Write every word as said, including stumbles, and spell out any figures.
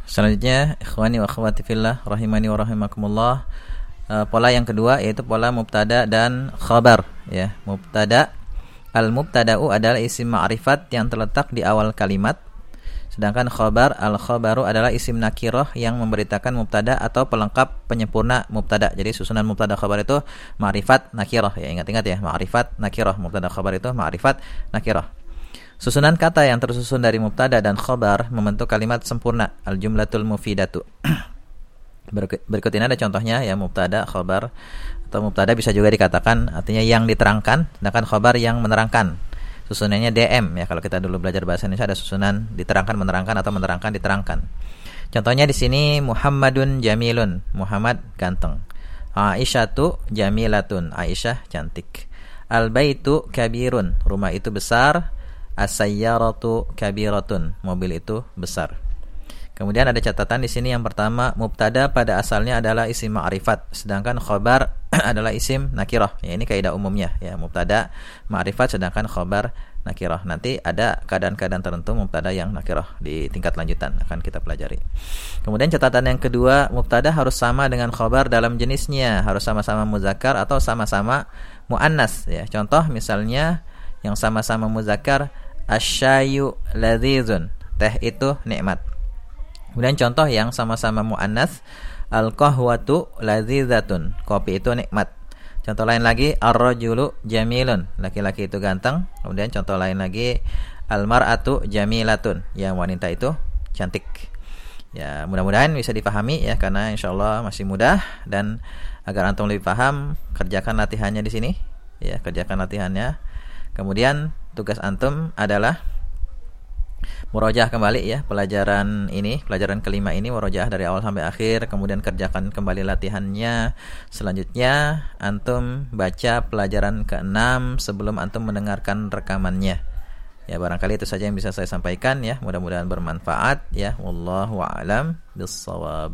Selanjutnya, ikhwani wa akhwati fillah rahimani wa rahimakumullah, uh, pola yang kedua yaitu pola mubtada dan khabar ya. Mubtada, al-mubtada'u adalah isim ma'rifat yang terletak di awal kalimat, sedangkan khabar, al-khabaru adalah isim nakirah yang memberitakan mubtada atau pelengkap penyempurna mubtada. Jadi susunan mubtada khabar itu ma'rifat nakirah ya, ingat-ingat ya, ma'rifat nakirah. Mubtada khabar itu ma'rifat nakirah. Susunan kata yang tersusun dari mubtada dan khabar membentuk kalimat sempurna, al-jumlatul mufidatu. Berikut ini ada contohnya ya, mubtada, khabar, atau mubtada bisa juga dikatakan artinya yang diterangkan, sedangkan khabar yang menerangkan. Susunannya D M ya, kalau kita dulu belajar bahasa Indonesia ada susunan diterangkan, menerangkan, atau menerangkan, diterangkan. Contohnya di sini Muhammadun jamilun, Muhammad ganteng. Aisyatu jamilatun, Aisyah cantik. Al-baitu kabirun, rumah itu besar. As-sayyaratu kabiratun, mobil itu besar. Kemudian ada catatan di sini, yang pertama, mubtada pada asalnya adalah isim ma'rifat, sedangkan khabar adalah isim nakirah. Ya, ini kaidah umumnya ya, mubtada ma'rifat sedangkan khabar nakirah. Nanti ada keadaan-keadaan tertentu mubtada yang nakirah di tingkat lanjutan akan kita pelajari. Kemudian catatan yang kedua, mubtada harus sama dengan khabar dalam jenisnya, harus sama-sama muzakkar atau sama-sama muannas ya. Contoh misalnya yang sama-sama muzakkar, asyayu ladzizun, teh itu nikmat. Kemudian contoh yang sama-sama muannas, al-qahwatu ladzizatun, kopi itu nikmat. Contoh lain lagi, ar-rajulu jamilun, laki-laki itu ganteng. Kemudian contoh lain lagi, al-mar'atu jamilatun, yang wanita itu cantik. Ya, mudah-mudahan bisa dipahami ya, karena insyaallah masih mudah. Dan agar antum lebih paham, kerjakan latihannya di sini ya, kerjakan latihannya. Kemudian tugas antum adalah murojaah kembali ya pelajaran ini, pelajaran kelima ini, murojaah dari awal sampai akhir, kemudian kerjakan kembali latihannya. Selanjutnya antum baca pelajaran keenam sebelum antum mendengarkan rekamannya. Ya, barangkali itu saja yang bisa saya sampaikan ya. Mudah-mudahan bermanfaat ya. Wallahu a'lam bissawab.